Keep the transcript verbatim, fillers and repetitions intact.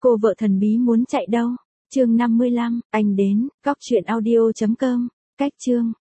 Cô vợ thần bí muốn chạy đâu? Chương năm mươi lăm, anh đến, cóc truyện audio chấm com, cách chương.